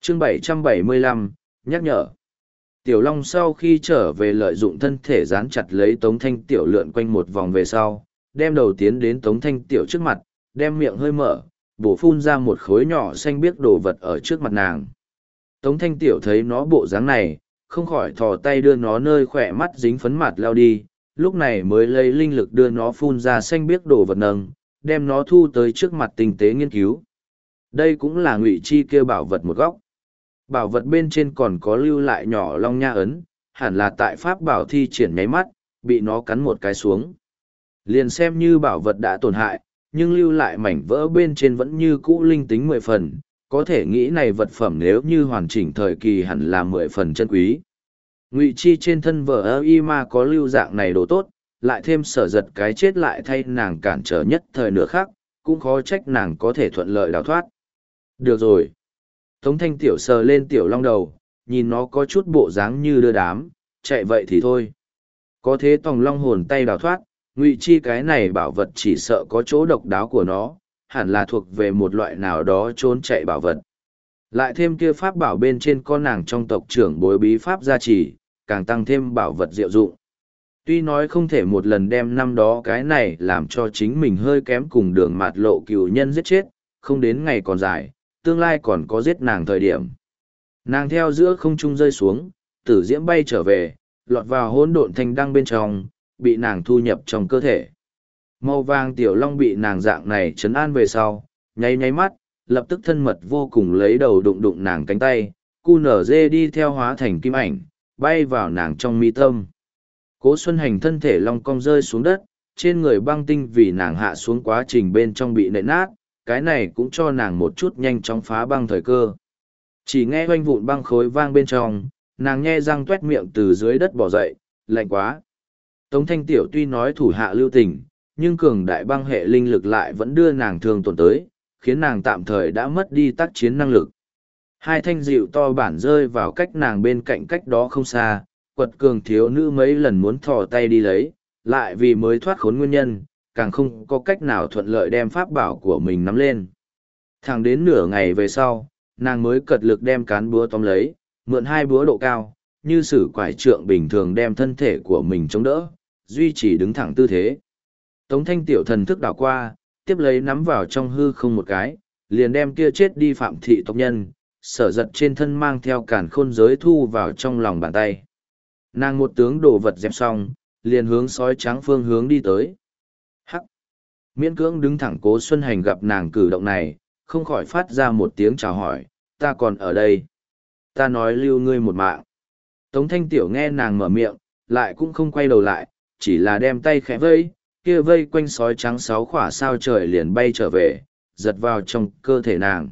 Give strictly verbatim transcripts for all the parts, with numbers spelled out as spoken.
chương bảy trăm bảy mươi lăm, nhắc nhở. Tiểu Long sau khi trở về lợi dụng thân thể dán chặt lấy Tống Thanh Tiểu lượn quanh một vòng về sau, đem đầu tiến đến Tống Thanh Tiểu trước mặt, đem miệng hơi mở, bổ phun ra một khối nhỏ xanh biếc đồ vật ở trước mặt nàng. Tống Thanh Tiểu thấy nó bộ dáng này, không khỏi thò tay đưa nó nơi khỏe mắt dính phấn mặt lao đi, lúc này mới lấy linh lực đưa nó phun ra xanh biếc đồ vật nâng, đem nó thu tới trước mặt tinh tế nghiên cứu. Đây cũng là Ngụy Chi kêu bảo vật một góc. Bảo vật bên trên còn có lưu lại nhỏ long nha ấn, hẳn là tại pháp bảo thi triển nháy mắt, bị nó cắn một cái xuống. Liền xem như bảo vật đã tổn hại, nhưng lưu lại mảnh vỡ bên trên vẫn như cũ linh tính mười phần, có thể nghĩ này vật phẩm nếu như hoàn chỉnh thời kỳ hẳn là mười phần chân quý. Ngụy Chi trên thân vợ ơ y ma có lưu dạng này đồ tốt, lại thêm sở giật cái chết lại thay nàng cản trở nhất thời nửa khác, cũng khó trách nàng có thể thuận lợi đào thoát. Được rồi. Tống Thanh Tiểu sờ lên Tiểu Long đầu, nhìn nó có chút bộ dáng như đưa đám, chạy vậy thì thôi. Có thế tòng long hồn tay đào thoát, Ngụy Chi cái này bảo vật chỉ sợ có chỗ độc đáo của nó, hẳn là thuộc về một loại nào đó trốn chạy bảo vật. Lại thêm kia pháp bảo bên trên con nàng trong tộc trưởng bối bí pháp gia trì, càng tăng thêm bảo vật diệu dụng. Tuy nói không thể một lần đem năm đó cái này làm cho chính mình hơi kém cùng đường mạt lộ cừu nhân giết chết, không đến ngày còn dài, tương lai còn có giết nàng thời điểm. Nàng theo giữa không trung rơi xuống, tử diễm bay trở về, lọt vào hỗn độn thanh đăng bên trong, bị nàng thu nhập trong cơ thể. Màu vàng Tiểu Long bị nàng dạng này trấn an về sau, nháy nháy mắt, lập tức thân mật vô cùng lấy đầu đụng đụng nàng cánh tay, cu nở dê đi theo hóa thành kim ảnh, bay vào nàng trong mi tâm. Cố Xuân Hành thân thể long cong rơi xuống đất, trên người băng tinh vì nàng hạ xuống quá trình bên trong bị nện nát, cái này cũng cho nàng một chút nhanh chóng phá băng thời cơ. Chỉ nghe oanh vụn băng khối vang bên trong, nàng nhe răng tuét miệng từ dưới đất bỏ dậy, lạnh quá. Tống Thanh Tiểu tuy nói thủ hạ lưu tình, nhưng cường đại băng hệ linh lực lại vẫn đưa nàng thương tổn tới, khiến nàng tạm thời đã mất đi tác chiến năng lực. Hai thanh dịu to bản rơi vào cách nàng bên cạnh cách đó không xa, quật cường thiếu nữ mấy lần muốn thò tay đi lấy, lại vì mới thoát khốn nguyên nhân, càng không có cách nào thuận lợi đem pháp bảo của mình nắm lên. Thẳng đến nửa ngày về sau, nàng mới cật lực đem cán búa tóm lấy, mượn hai búa độ cao, như sử quải trượng bình thường đem thân thể của mình chống đỡ, duy trì đứng thẳng tư thế. Tống Thanh Tiểu thần thức đảo qua, tiếp lấy nắm vào trong hư không một cái, liền đem kia chết đi phạm thị tộc nhân, sở giật trên thân mang theo càn khôn giới thu vào trong lòng bàn tay. Nàng một tướng đồ vật dẹp xong, liền hướng sói trắng phương hướng đi tới. Hắc! Miễn cưỡng đứng thẳng Cố Xuân Hành gặp nàng cử động này, không khỏi phát ra một tiếng chào hỏi, ta còn ở đây. Ta nói lưu ngươi một mạng. Tống Thanh Tiểu nghe nàng mở miệng, lại cũng không quay đầu lại, chỉ là đem tay khẽ vây, kia vây quanh sói trắng sáu khỏa sao trời liền bay trở về, giật vào trong cơ thể nàng.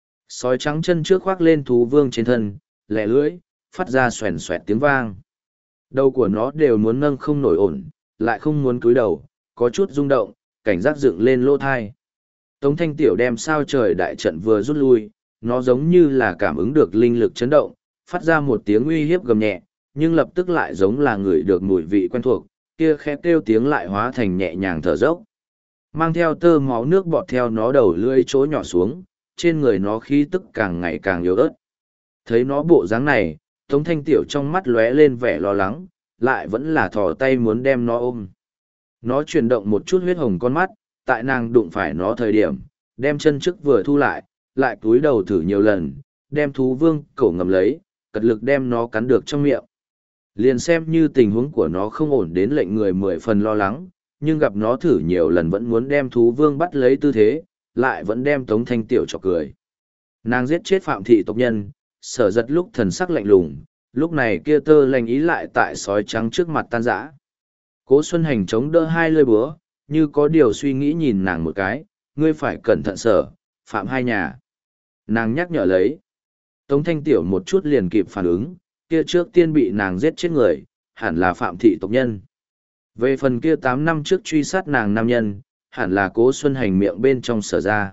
Sói trắng chân trước khoác lên thú vương trên thân, lẻ lưỡi, phát ra xoèn xoẹt tiếng vang. Đầu của nó đều muốn nâng không nổi ổn, lại không muốn cúi đầu, có chút rung động, cảnh giác dựng lên lỗ thai. Tống Thanh Tiểu đem sao trời đại trận vừa rút lui, nó giống như là cảm ứng được linh lực chấn động, phát ra một tiếng uy hiếp gầm nhẹ, nhưng lập tức lại giống là người được mùi vị quen thuộc, kia khẽ kêu tiếng lại hóa thành nhẹ nhàng thở dốc. Mang theo tơ máu nước bọt theo nó đầu lưỡi chỗ nhỏ xuống, trên người nó khí tức càng ngày càng yếu ớt. Thấy nó bộ dáng này, Tống Thanh Tiểu trong mắt lóe lên vẻ lo lắng, lại vẫn là thò tay muốn đem nó ôm. Nó chuyển động một chút huyết hồng con mắt, tại nàng đụng phải nó thời điểm, đem chân trước vừa thu lại, lại cúi đầu thử nhiều lần, đem thú vương cổ ngầm lấy, cật lực đem nó cắn được trong miệng. Liền xem như tình huống của nó không ổn đến lệnh người mười phần lo lắng, nhưng gặp nó thử nhiều lần vẫn muốn đem thú vương bắt lấy tư thế, lại vẫn đem Tống Thanh Tiểu chọc cười. Nàng giết chết phạm thị tộc nhân, sở giật lúc thần sắc lạnh lùng, lúc này kia tơ lành ý lại tại sói trắng trước mặt tan rã. Cố Xuân Hành chống đỡ hai lơi búa, như có điều suy nghĩ nhìn nàng một cái, ngươi phải cẩn thận sở, phạm hai nhà. Nàng nhắc nhở lấy. Tống Thanh Tiểu một chút liền kịp phản ứng, kia trước tiên bị nàng giết chết người, hẳn là phạm thị tộc nhân. Về phần kia tám năm trước truy sát nàng nam nhân, hẳn là Cố Xuân Hành miệng bên trong sở ra.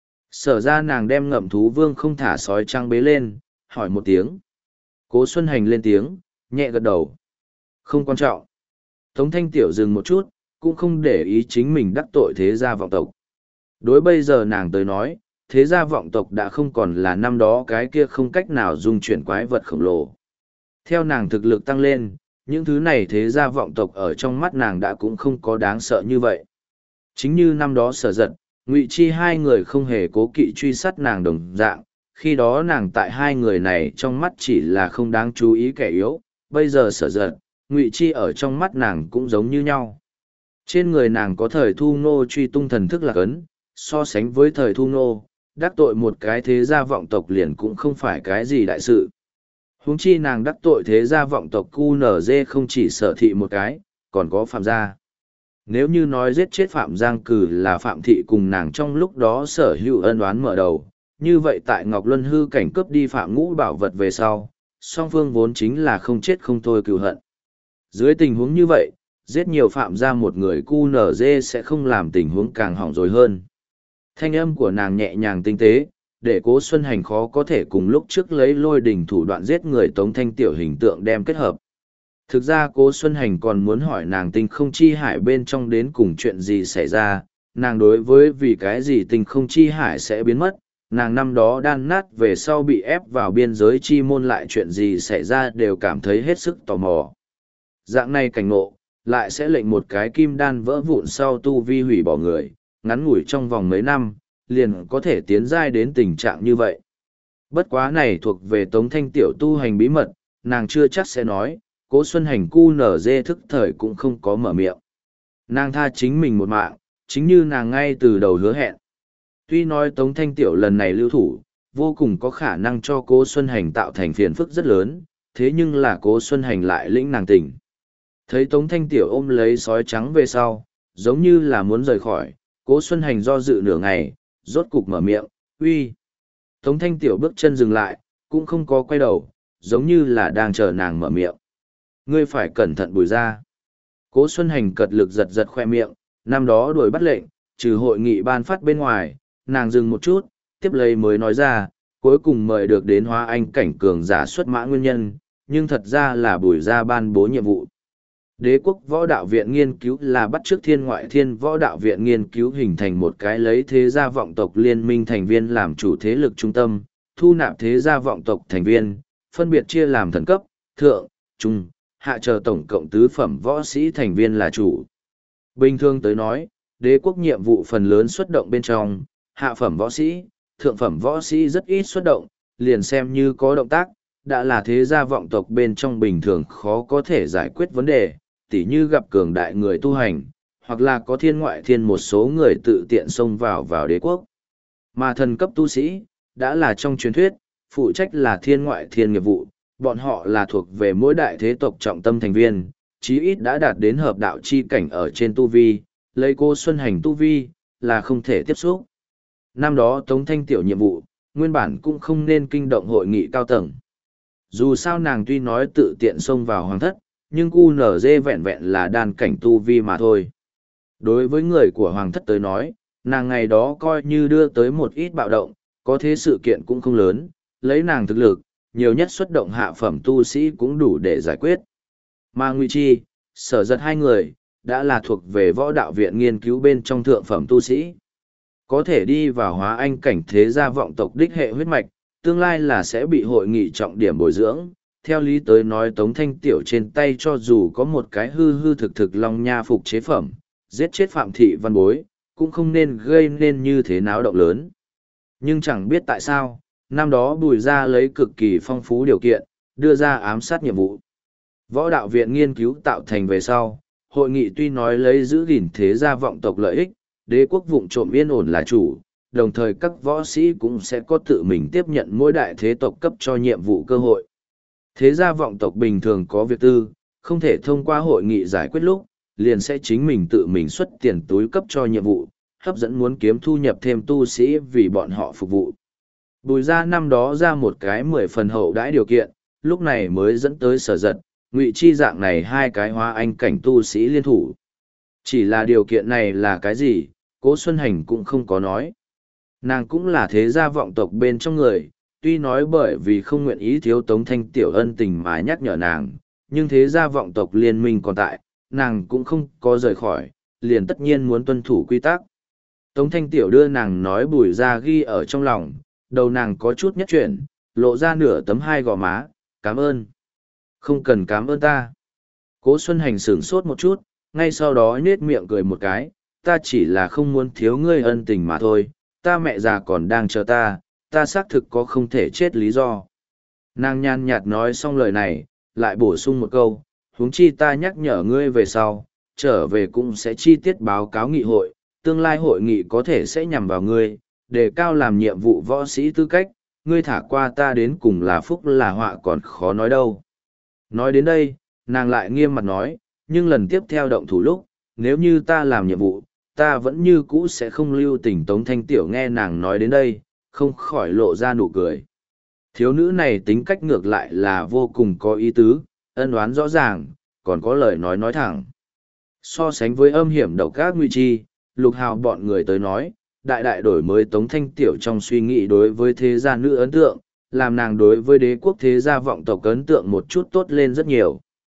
Sở ra nàng đem ngậm thú vương không thả sói trăng bế lên, hỏi một tiếng. Cố Xuân Hành lên tiếng, nhẹ gật đầu. Không quan trọng. Tống Thanh Tiểu dừng một chút, cũng không để ý chính mình đắc tội thế gia vọng tộc. Đối bây giờ nàng tới nói, thế gia vọng tộc đã không còn là năm đó cái kia không cách nào dung chuyển quái vật khổng lồ. Theo nàng thực lực tăng lên, những thứ này thế gia vọng tộc ở trong mắt nàng đã cũng không có đáng sợ như vậy. Chính như năm đó Sở Giật, Ngụy Chi hai người không hề cố kỵ truy sát nàng đồng dạng, khi đó nàng tại hai người này trong mắt chỉ là không đáng chú ý kẻ yếu, bây giờ Sở Giật, Ngụy Chi ở trong mắt nàng cũng giống như nhau. Trên người nàng có thời thu nô truy tung thần thức lạc ấn, so sánh với thời thu nô, đắc tội một cái thế gia vọng tộc liền cũng không phải cái gì đại sự. Huống chi nàng đắc tội thế gia vọng tộc cu nở dê không chỉ sở thị một cái, còn có phạm gia. Nếu như nói giết chết Phạm Giang Cử là Phạm Thị cùng nàng trong lúc đó sở hữu ân oán mở đầu, như vậy tại Ngọc Luân hư cảnh cướp đi Phạm Ngũ bảo vật về sau, song phương vốn chính là không chết không thôi cừu hận. Dưới tình huống như vậy, giết nhiều Phạm ra một người cu nở dê sẽ không làm tình huống càng hỏng rồi hơn. Thanh âm của nàng nhẹ nhàng tinh tế, để Cố Xuân Hành khó có thể cùng lúc trước lấy lôi đỉnh thủ đoạn giết người Tống Thanh Tiểu hình tượng đem kết hợp. Thực ra Cố Xuân Hành còn muốn hỏi nàng tinh không chi hải bên trong đến cùng chuyện gì xảy ra, nàng đối với vì cái gì tinh không chi hải sẽ biến mất, nàng năm đó đan nát về sau bị ép vào biên giới chi môn lại chuyện gì xảy ra đều cảm thấy hết sức tò mò. Dạng này cảnh ngộ, lại sẽ lệnh một cái kim đan vỡ vụn sau tu vi hủy bỏ người, ngắn ngủi trong vòng mấy năm, liền có thể tiến giai đến tình trạng như vậy. Bất quá này thuộc về Tống Thanh Tiểu tu hành bí mật, nàng chưa chắc sẽ nói. Cố Xuân Hành cu nở dê thức thời cũng không có mở miệng. Nàng tha chính mình một mạng, chính như nàng ngay từ đầu hứa hẹn. Tuy nói Tống Thanh Tiểu lần này lưu thủ, vô cùng có khả năng cho Cố Xuân Hành tạo thành phiền phức rất lớn, thế nhưng là Cố Xuân Hành lại lĩnh nàng tỉnh. Thấy Tống Thanh Tiểu ôm lấy sói trắng về sau, giống như là muốn rời khỏi, Cố Xuân Hành do dự nửa ngày, rốt cục mở miệng, uy. Tống Thanh Tiểu bước chân dừng lại, cũng không có quay đầu, giống như là đang chờ nàng mở miệng. Ngươi phải cẩn thận Bùi gia. Cố Xuân Hành cật lực giật giật khoe miệng, năm đó đuổi bắt lệnh, trừ hội nghị ban phát bên ngoài, nàng dừng một chút, tiếp lấy mới nói ra, cuối cùng mời được đến Hóa Anh cảnh cường giả xuất mã nguyên nhân, nhưng thật ra là Bùi gia ban bố nhiệm vụ. Đế quốc võ đạo viện nghiên cứu là bắt chước thiên ngoại thiên võ đạo viện nghiên cứu hình thành một cái lấy thế gia vọng tộc liên minh thành viên làm chủ thế lực trung tâm, thu nạp thế gia vọng tộc thành viên, phân biệt chia làm thần cấp, thượng, trung, hạ chờ tổng cộng tứ phẩm võ sĩ thành viên là chủ. Bình thường tới nói, đế quốc nhiệm vụ phần lớn xuất động bên trong, hạ phẩm võ sĩ, thượng phẩm võ sĩ rất ít xuất động, liền xem như có động tác, đã là thế gia vọng tộc bên trong bình thường khó có thể giải quyết vấn đề, tỉ như gặp cường đại người tu hành, hoặc là có thiên ngoại thiên một số người tự tiện xông vào vào đế quốc. Mà thần cấp tu sĩ, đã là trong truyền thuyết, phụ trách là thiên ngoại thiên nghiệp vụ, bọn họ là thuộc về mỗi đại thế tộc trọng tâm thành viên, chí ít đã đạt đến hợp đạo chi cảnh ở trên tu vi, lấy Cố Xuân Hành tu vi, là không thể tiếp xúc. Năm đó Tống Thanh Tiểu nhiệm vụ, nguyên bản cũng không nên kinh động hội nghị cao tầng. Dù sao nàng tuy nói tự tiện xông vào hoàng thất, nhưng cu nở dê vẹn vẹn là đan cảnh tu vi mà thôi. Đối với người của hoàng thất tới nói, nàng ngày đó coi như đưa tới một ít bạo động, có thế sự kiện cũng không lớn, lấy nàng thực lực, nhiều nhất xuất động hạ phẩm tu sĩ cũng đủ để giải quyết. Mà Ngụy Chi, Sở Giật hai người, đã là thuộc về võ đạo viện nghiên cứu bên trong thượng phẩm tu sĩ. Có thể đi vào Hóa Anh cảnh thế gia vọng tộc đích hệ huyết mạch, tương lai là sẽ bị hội nghị trọng điểm bồi dưỡng. Theo lý tới nói Tống Thanh Tiểu trên tay cho dù có một cái hư hư thực thực long nha phục chế phẩm, giết chết Phạm Thị Văn Bối, cũng không nên gây nên như thế náo động lớn. Nhưng chẳng biết tại sao, năm đó Bùi gia lấy cực kỳ phong phú điều kiện, đưa ra ám sát nhiệm vụ. Võ đạo viện nghiên cứu tạo thành về sau, hội nghị tuy nói lấy giữ gìn thế gia vọng tộc lợi ích, đế quốc vụng trộm yên ổn là chủ, đồng thời các võ sĩ cũng sẽ có tự mình tiếp nhận mỗi đại thế tộc cấp cho nhiệm vụ cơ hội. Thế gia vọng tộc bình thường có việc tư, không thể thông qua hội nghị giải quyết lúc, liền sẽ chính mình tự mình xuất tiền túi cấp cho nhiệm vụ, hấp dẫn muốn kiếm thu nhập thêm tu sĩ vì bọn họ phục vụ. Bùi gia năm đó ra một cái mười phần hậu đãi điều kiện, lúc này mới dẫn tới Sở Giật, Ngụy Chi dạng này hai cái Hóa Anh cảnh tu sĩ liên thủ. Chỉ là điều kiện này là cái gì, Cố Xuân Hành cũng không có nói. Nàng cũng là thế gia vọng tộc bên trong người, tuy nói bởi vì không nguyện ý thiếu Tống Thanh Tiểu ân tình mà nhắc nhở nàng, nhưng thế gia vọng tộc liên minh còn tại, nàng cũng không có rời khỏi, liền tất nhiên muốn tuân thủ quy tắc. Tống Thanh Tiểu đưa nàng nói bùi ra ghi ở trong lòng, đầu nàng có chút nhất chuyển, lộ ra nửa tấm hai gò má, cảm ơn. Không cần cảm ơn ta. Cố Xuân Hành sửng sốt một chút, ngay sau đó nết miệng cười một cái, ta chỉ là không muốn thiếu ngươi ân tình mà thôi, ta mẹ già còn đang chờ ta, ta xác thực có không thể chết lý do. Nàng nhàn nhạt nói xong lời này, lại bổ sung một câu, huống chi ta nhắc nhở ngươi về sau, trở về cũng sẽ chi tiết báo cáo nghị hội, tương lai hội nghị có thể sẽ nhằm vào ngươi, đề cao làm nhiệm vụ võ sĩ tư cách, ngươi thả qua ta đến cùng là phúc là họa còn khó nói đâu. Nói đến đây, nàng lại nghiêm mặt nói, nhưng lần tiếp theo động thủ lúc, nếu như ta làm nhiệm vụ, ta vẫn như cũ sẽ không lưu tình. Tống Thanh Tiểu nghe nàng nói đến đây, không khỏi lộ ra nụ cười. Thiếu nữ này tính cách ngược lại là vô cùng có ý tứ, ân oán rõ ràng, còn có lời nói nói thẳng. So sánh với âm hiểm độc ác nguy chi, Lục Hào bọn người tới nói, đại đại đổi mới Tống Thanh Tiểu trong suy nghĩ đối với thế gia nữ ấn tượng, làm nàng đối với đế quốc thế gia vọng tộc ấn tượng một chút tốt lên rất nhiều.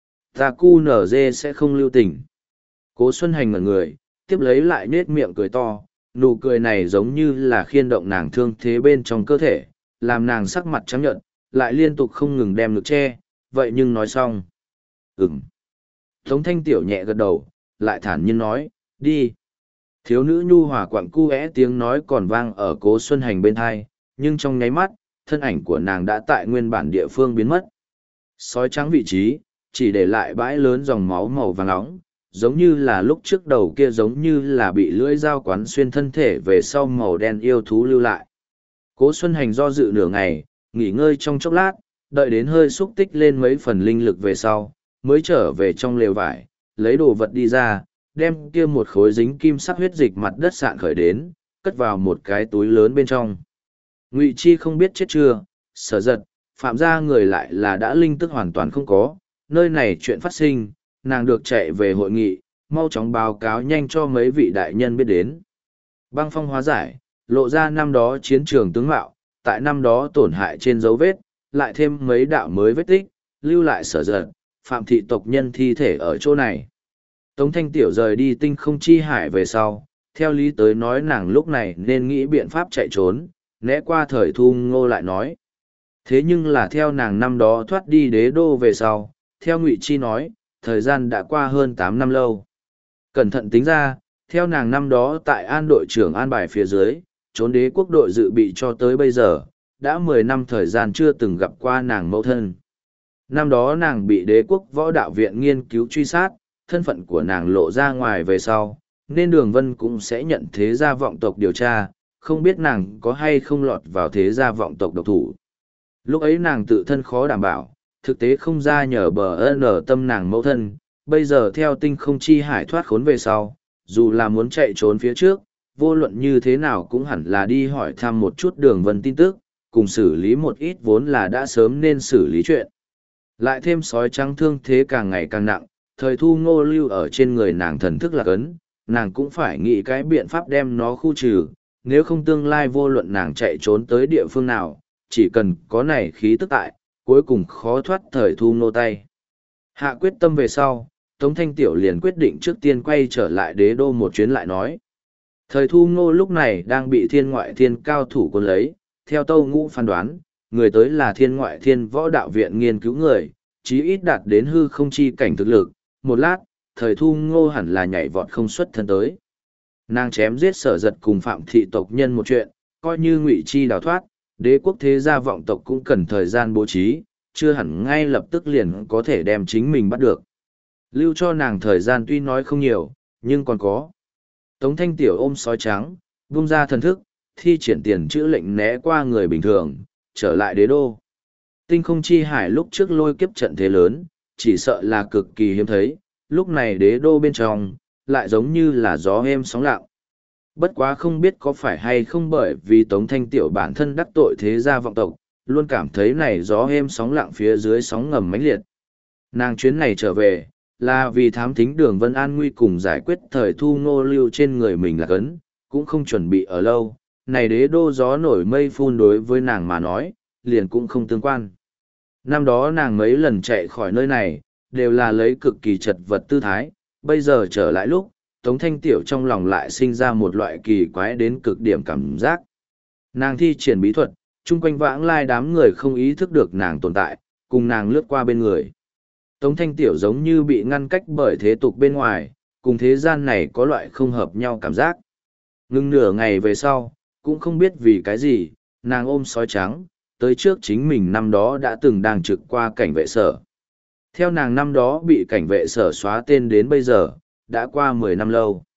Ta cu nở dê sẽ không lưu tình. Cố Xuân Hành ngẩn người, tiếp lấy lại nết miệng cười to, nụ cười này giống như là khiên động nàng thương thế bên trong cơ thể, làm nàng sắc mặt trắng nhợt, lại liên tục không ngừng đem ngực che, vậy nhưng nói xong. Ừm. Tống Thanh Tiểu nhẹ gật đầu, lại thản nhiên nói, đi. Thiếu nữ nhu hòa quặng cu é tiếng nói còn vang ở Cố Xuân Hành bên thai, nhưng trong nháy mắt, thân ảnh của nàng đã tại nguyên bản địa phương biến mất. Sói trắng vị trí, chỉ để lại bãi lớn dòng máu màu vàng nóng, giống như là lúc trước đầu kia giống như là bị lưỡi dao quán xuyên thân thể về sau màu đen yêu thú lưu lại. Cố Xuân Hành do dự nửa ngày, nghỉ ngơi trong chốc lát, đợi đến hơi xúc tích lên mấy phần linh lực về sau, mới trở về trong lều vải, lấy đồ vật đi ra, đem kia một khối dính kim sắc huyết dịch mặt đất sạn khởi đến, cất vào một cái túi lớn bên trong. Ngụy Chi không biết chết chưa, Sở Giật, Phạm gia người lại là đã linh tức hoàn toàn không có, nơi này chuyện phát sinh, nàng được chạy về hội nghị, mau chóng báo cáo nhanh cho mấy vị đại nhân biết đến. Băng phong hóa giải, lộ ra năm đó chiến trường tướng mạo, tại năm đó tổn hại trên dấu vết, lại thêm mấy đạo mới vết tích, lưu lại Sở Giật, Phạm thị tộc nhân thi thể ở chỗ này. Tống Thanh Tiểu rời đi tinh không chi hải về sau, theo lý tới nói nàng lúc này nên nghĩ biện pháp chạy trốn, né qua thời Thu Ngô lại nói. Thế nhưng là theo nàng năm đó thoát đi đế đô về sau, theo Ngụy Chi nói, thời gian đã qua hơn tám năm lâu. Cẩn thận tính ra, theo nàng năm đó tại an đội trưởng an bài phía dưới, trốn đế quốc đội dự bị cho tới bây giờ, đã mười năm thời gian chưa từng gặp qua nàng mẫu thân. Năm đó nàng bị đế quốc võ đạo viện nghiên cứu truy sát, thân phận của nàng lộ ra ngoài về sau, nên Đường Vân cũng sẽ nhận thế gia vọng tộc điều tra, không biết nàng có hay không lọt vào thế gia vọng tộc độc thủ. Lúc ấy nàng tự thân khó đảm bảo, thực tế không ra nhờ bờ ân ở tâm nàng mẫu thân, bây giờ theo tinh không chi hải thoát khốn về sau, dù là muốn chạy trốn phía trước, vô luận như thế nào cũng hẳn là đi hỏi thăm một chút Đường Vân tin tức, cùng xử lý một ít vốn là đã sớm nên xử lý chuyện. Lại thêm sói trắng thương thế càng ngày càng nặng, thời Thu Ngô lưu ở trên người nàng thần thức lạc ấn, nàng cũng phải nghĩ cái biện pháp đem nó khu trừ, nếu không tương lai vô luận nàng chạy trốn tới địa phương nào, chỉ cần có này khí tức tại, cuối cùng khó thoát thời Thu Ngô tay. Hạ quyết tâm về sau, Tống Thanh Tiểu liền quyết định trước tiên quay trở lại đế đô một chuyến lại nói. Thời Thu Ngô lúc này đang bị thiên ngoại thiên cao thủ quân lấy, theo Tâu Ngũ phán đoán, người tới là thiên ngoại thiên võ đạo viện nghiên cứu người, chí ít đạt đến hư không chi cảnh thực lực. Một lát, thời Thu Ngô hẳn là nhảy vọt không xuất thân tới. Nàng chém giết Sở Giật cùng Phạm thị tộc nhân một chuyện, coi như Ngụy Chi đào thoát, đế quốc thế gia vọng tộc cũng cần thời gian bố trí, chưa hẳn ngay lập tức liền có thể đem chính mình bắt được. Lưu cho nàng thời gian tuy nói không nhiều, nhưng còn có. Tống Thanh Tiểu ôm sói trắng, vung ra thần thức, thi triển tiền chữ lệnh né qua người bình thường, trở lại đế đô. Tinh không chi hải lúc trước lôi kiếp trận thế lớn, chỉ sợ là cực kỳ hiếm thấy, lúc này đế đô bên trong, lại giống như là gió êm sóng lặng. Bất quá không biết có phải hay không bởi vì Tống Thanh Tiểu bản thân đắc tội thế gia vọng tộc, luôn cảm thấy này gió êm sóng lặng phía dưới sóng ngầm mãnh liệt. Nàng chuyến này trở về, là vì thám thính Đường Vân an nguy cùng giải quyết thời Thu Ngô lưu trên người mình là cấn, cũng không chuẩn bị ở lâu, này đế đô gió nổi mây phun đối với nàng mà nói, liền cũng không tương quan. Năm đó nàng mấy lần chạy khỏi nơi này, đều là lấy cực kỳ chật vật tư thái, bây giờ trở lại lúc, Tống Thanh Tiểu trong lòng lại sinh ra một loại kỳ quái đến cực điểm cảm giác. Nàng thi triển bí thuật, chung quanh vãng lai đám người không ý thức được nàng tồn tại, cùng nàng lướt qua bên người. Tống Thanh Tiểu giống như bị ngăn cách bởi thế tục bên ngoài, cùng thế gian này có loại không hợp nhau cảm giác. Ngưng nửa ngày về sau, cũng không biết vì cái gì, nàng ôm sói trắng, tới trước chính mình năm đó đã từng đang trực qua cảnh vệ sở. Theo nàng năm đó bị cảnh vệ sở xóa tên đến bây giờ, đã qua mười năm lâu.